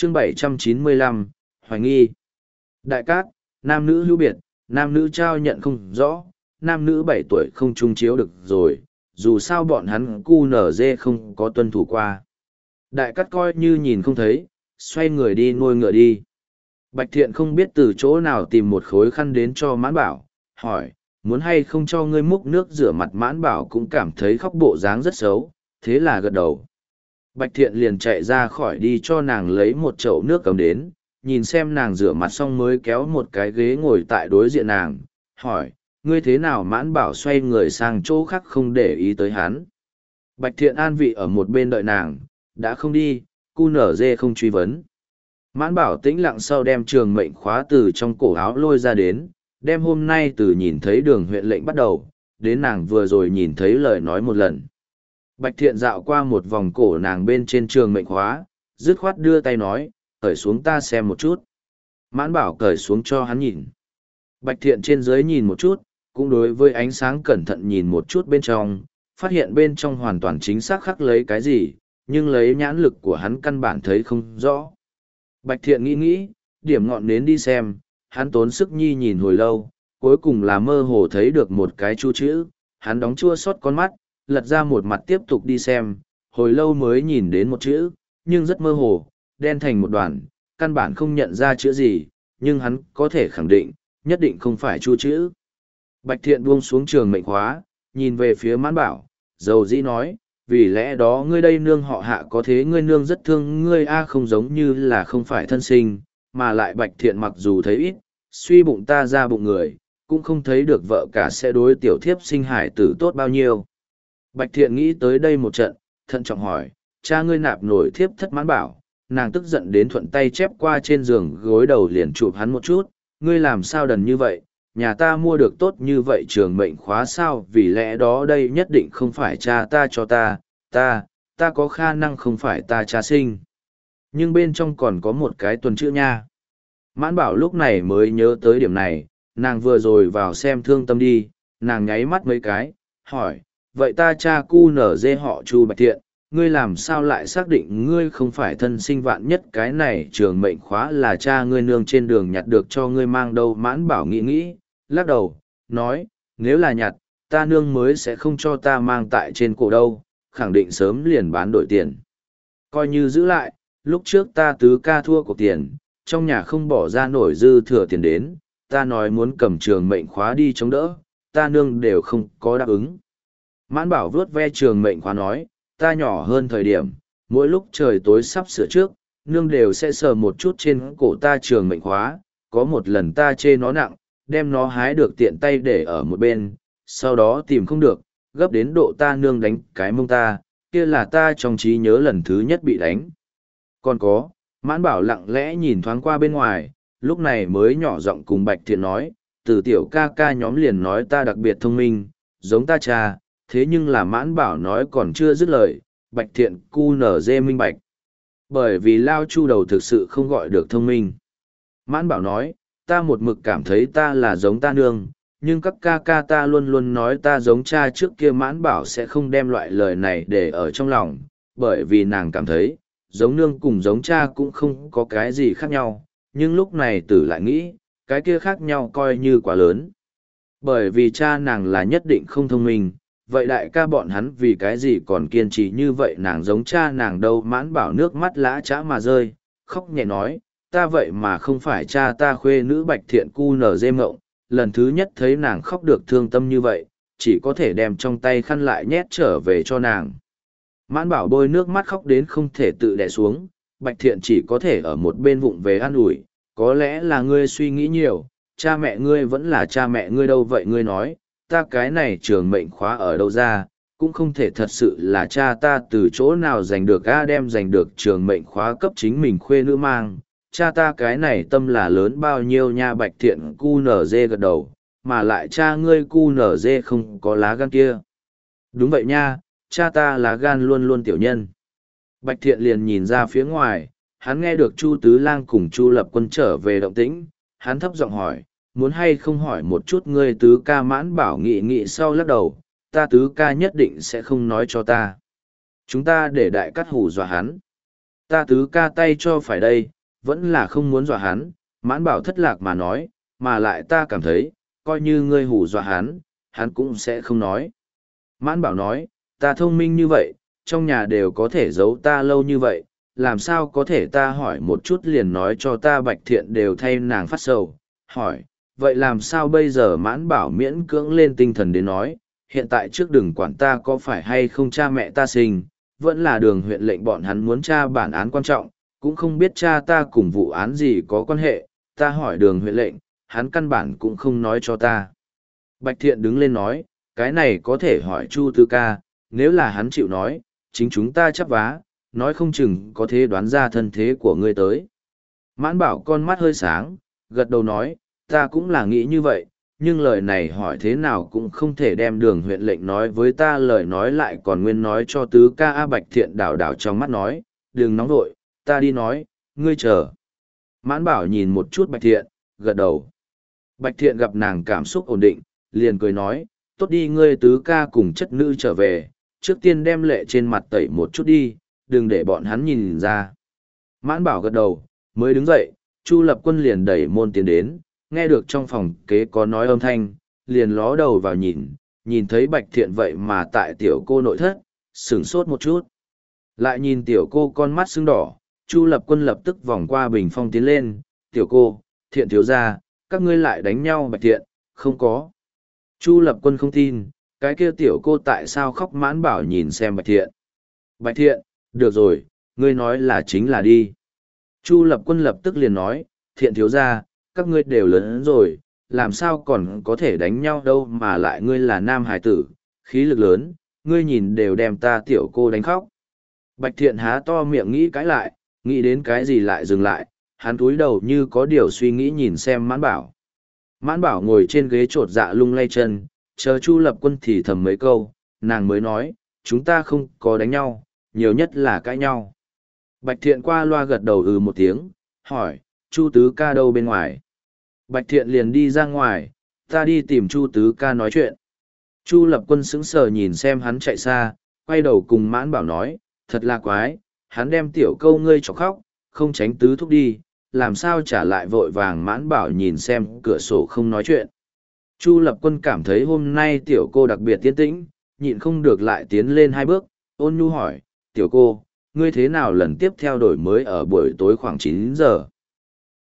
chương 795, Hoài nghi. Đại cát, nam nữ hữu biệt, nam nữ trao nhận không rõ, nam nữ 7 tuổi không chung chiếu được rồi, dù sao bọn hắn QNZ không có tuân thủ qua. Đại cát coi như nhìn không thấy, xoay người đi nuôi ngựa đi. Bạch Thiện không biết từ chỗ nào tìm một khối khăn đến cho Mãn Bảo, hỏi, muốn hay không cho ngươi múc nước rửa mặt. Mãn Bảo cũng cảm thấy khóc bộ dáng rất xấu, thế là gật đầu. Bạch Thiện liền chạy ra khỏi đi cho nàng lấy một chậu nước cầm đến, nhìn xem nàng rửa mặt xong mới kéo một cái ghế ngồi tại đối diện nàng, hỏi, ngươi thế nào? Mãn Bảo xoay người sang chỗ khác không để ý tới hắn. Bạch Thiện an vị ở một bên đợi nàng, đã không đi, QNZ không truy vấn. Mãn Bảo tĩnh lặng sau đem trường mệnh khóa từ trong cổ áo lôi ra đến, đem hôm nay từ nhìn thấy đường huyện lệnh bắt đầu, đến nàng vừa rồi nhìn thấy lời nói một lần. Bạch Thiện dạo qua một vòng cổ nàng bên trên trường mệnh khóa, dứt khoát đưa tay nói, cởi xuống ta xem một chút. Mãn Bảo cởi xuống cho hắn nhìn. Bạch Thiện trên dưới nhìn một chút, cũng đối với ánh sáng cẩn thận nhìn một chút bên trong, phát hiện bên trong hoàn toàn chính xác khắc lấy cái gì, nhưng lấy nhãn lực của hắn căn bản thấy không rõ. Bạch Thiện nghĩ, điểm ngọn nến đi xem, hắn tốn sức nhi nhìn hồi lâu, cuối cùng là mơ hồ thấy được một cái chu chữ, hắn đóng chua xót con mắt, lật ra một mặt tiếp tục đi xem, hồi lâu mới nhìn đến một chữ, nhưng rất mơ hồ, đen thành một đoàn, căn bản không nhận ra chữ gì, nhưng hắn có thể khẳng định, nhất định không phải chu chữ. Bạch Thiện buông xuống trường mệnh khóa, nhìn về phía Mãn Bảo, dầu dĩ nói, vì lẽ đó ngươi đây nương họ Hạ có thế ngươi nương rất thương ngươi a, không giống như là không phải thân sinh, mà lại Bạch Thiện mặc dù thấy ít, suy bụng ta ra bụng người, cũng không thấy được vợ cả sẽ đối tiểu thiếp sinh hải tử tốt bao nhiêu. Bạch Thiện nghĩ tới đây một trận, thận trọng hỏi, cha ngươi nạp nổi thiếp thất. Mãn Bảo, nàng tức giận đến thuận tay chép qua trên giường gối đầu liền chụp hắn một chút, ngươi làm sao đần như vậy, nhà ta mua được tốt như vậy trường mệnh khóa sao, vì lẽ đó đây nhất định không phải cha ta cho ta có khả năng không phải ta cha sinh. Nhưng bên trong còn có một cái tuần chữ nha. Mãn Bảo lúc này mới nhớ tới điểm này, nàng vừa rồi vào xem Thương Tâm đi, nàng nháy mắt mấy cái, hỏi, vậy ta cha QNZ họ Chu. Bạch Thiện, ngươi làm sao lại xác định ngươi không phải thân sinh? Vạn nhất cái này trường mệnh khóa là cha ngươi nương trên đường nhặt được cho ngươi mang đâu? Mãn Bảo nghĩ, lắc đầu, nói, nếu là nhặt, ta nương mới sẽ không cho ta mang tại trên cổ đâu, khẳng định sớm liền bán đổi tiền. Coi như giữ lại, lúc trước ta tứ ca thua cuộc tiền, trong nhà không bỏ ra nổi dư thừa tiền đến, ta nói muốn cầm trường mệnh khóa đi chống đỡ, ta nương đều không có đáp ứng. Mãn Bảo vuốt ve trường mệnh khóa nói, ta nhỏ hơn thời điểm, mỗi lúc trời tối sắp sửa trước, nương đều sẽ sờ một chút trên cổ ta trường mệnh khóa, có một lần ta chê nó nặng, đem nó hái được tiện tay để ở một bên, sau đó tìm không được, gấp đến độ ta nương đánh cái mông ta, kia là ta trong trí nhớ lần thứ nhất bị đánh. Còn có, Mãn Bảo lặng lẽ nhìn thoáng qua bên ngoài, lúc này mới nhỏ giọng cùng Bạch Thiện nói, từ tiểu ca ca nhóm liền nói ta đặc biệt thông minh, giống ta cha, thế nhưng là Mãn Bảo nói còn chưa dứt lời, Bạch Thiện QNZ minh bạch. Bởi vì Lao Chu đầu thực sự không gọi được thông minh. Mãn Bảo nói, ta một mực cảm thấy ta là giống ta nương, nhưng các ca ca ta luôn luôn nói ta giống cha trước kia. Mãn Bảo sẽ không đem loại lời này để ở trong lòng, bởi vì nàng cảm thấy, giống nương cùng giống cha cũng không có cái gì khác nhau, nhưng lúc này Tử lại nghĩ, cái kia khác nhau coi như quá lớn. Bởi vì cha nàng là nhất định không thông minh, vậy đại ca bọn hắn vì cái gì còn kiên trì như vậy? Nàng giống cha nàng đâu? Mãn Bảo nước mắt lã chã mà rơi, khóc nhẹ nói, ta vậy mà không phải cha ta. Khuê nữ Bạch Thiện QNZ mộng, lần thứ nhất thấy nàng khóc được thương tâm như vậy, chỉ có thể đem trong tay khăn lại nhét trở về cho nàng. Mãn Bảo bôi nước mắt khóc đến không thể tự đè xuống, Bạch Thiện chỉ có thể ở một bên vụng về an ủi, có lẽ là ngươi suy nghĩ nhiều, cha mẹ ngươi vẫn là cha mẹ ngươi đâu. Vậy ngươi nói, ta cái này trường mệnh khóa ở đâu ra, cũng không thể thật sự là cha ta từ chỗ nào giành được đem giành được trường mệnh khóa cấp chính mình khuê nữ mang. Cha ta cái này tâm là lớn bao nhiêu nha. Bạch Thiện QNZ gật đầu, mà lại cha ngươi QNZ không có lá gan kia. Đúng vậy nha, cha ta lá gan luôn luôn tiểu nhân. Bạch Thiện liền nhìn ra phía ngoài, hắn nghe được Chu Tứ Lang cùng Chu Lập Quân trở về động tĩnh, hắn thấp giọng hỏi, muốn hay không hỏi một chút ngươi tứ ca? Mãn Bảo nghĩ sau lắc đầu, ta tứ ca nhất định sẽ không nói cho ta. Chúng ta để đại cắt hù dọa hắn. ta tứ ca tay cho phải đây, vẫn là không muốn dọa hắn, mãn bảo thất lạc mà nói, mà lại ta cảm thấy, coi như ngươi hù dọa hắn cũng sẽ không nói. Mãn bảo nói, ta thông minh như vậy, trong nhà đều có thể giấu ta lâu như vậy, làm sao có thể ta hỏi một chút liền nói cho ta Bạch Thiện đều thay nàng phát sầu, hỏi, vậy làm sao bây giờ mãn bảo miễn cưỡng lên tinh thần đến nói, hiện tại trước đừng quản ta có phải hay không cha mẹ ta sinh, vẫn là đường huyện lệnh bọn hắn muốn tra bản án quan trọng, cũng không biết cha ta cùng vụ án gì có quan hệ, ta hỏi đường huyện lệnh, hắn căn bản cũng không nói cho ta. Bạch Thiện đứng lên nói, cái này có thể hỏi Chu Tứ ca, nếu là hắn chịu nói, chính chúng ta chấp vá, nói không chừng có thể đoán ra thân thế của ngươi tới. Mãn bảo con mắt hơi sáng, gật đầu nói, ta cũng là nghĩ như vậy, nhưng lời này hỏi thế nào cũng không thể đem đường huyện lệnh nói với ta lời nói lại còn nguyên nói cho tứ ca. A Bạch Thiện đảo đảo trong mắt nói, đừng nóng vội, ta đi nói, ngươi chờ. Mãn bảo nhìn một chút Bạch Thiện, gật đầu. Bạch Thiện gặp nàng cảm xúc ổn định, liền cười nói, tốt đi, ngươi tứ ca cùng chất nữ trở về, trước tiên đem lệ trên mặt tẩy một chút đi, đừng để bọn hắn nhìn ra. Mãn bảo gật đầu, mới đứng dậy, Chu Lập Quân liền đẩy môn tiến đến, nghe được trong phòng kế có nói âm thanh, liền ló đầu vào nhìn thấy Bạch Thiện vậy mà tại tiểu cô nội thất, sửng sốt một chút. Lại nhìn tiểu cô con mắt sưng đỏ, Chu Lập Quân lập tức vòng qua bình phong tiến lên, tiểu cô, Thiện thiếu gia, các ngươi lại đánh nhau. Bạch Thiện, không có. Chu Lập Quân không tin, cái kia tiểu cô tại sao khóc. Mãn bảo nhìn xem Bạch Thiện. Bạch Thiện, được rồi, ngươi nói là chính là đi. Chu Lập Quân lập tức liền nói, Thiện thiếu gia, các ngươi đều lớn rồi, làm sao còn có thể đánh nhau đâu, mà lại ngươi là nam hải tử, khí lực lớn, ngươi nhìn đều đem ta tiểu cô đánh khóc. Bạch Thiện há to miệng nghĩ cãi lại, nghĩ đến cái gì lại dừng lại, hắn cúi đầu như có điều suy nghĩ nhìn xem Mãn bảo. Mãn bảo ngồi trên ghế trột dạ lung lay chân, chờ Chu Lập Quân thì thầm mấy câu, nàng mới nói, chúng ta không có đánh nhau, nhiều nhất là cãi nhau. Bạch Thiện qua loa gật đầu một tiếng, hỏi, Chu Tứ ca đâu bên ngoài? Bạch Thiện liền đi ra ngoài, ta đi tìm Chu Tứ ca nói chuyện. Chu Lập Quân sững sờ nhìn xem hắn chạy xa, quay đầu cùng Mãn bảo nói, thật là quái, hắn đem tiểu câu ngươi cho khóc, không tránh tứ thúc đi, làm sao trả lại vội vàng. Mãn bảo nhìn xem cửa sổ không nói chuyện. Chu Lập Quân cảm thấy hôm nay tiểu cô đặc biệt tiến tĩnh, nhịn không được lại tiến lên 2 bước, ôn nhu hỏi, tiểu cô, ngươi thế nào lần tiếp theo đổi mới ở buổi tối khoảng 9 giờ?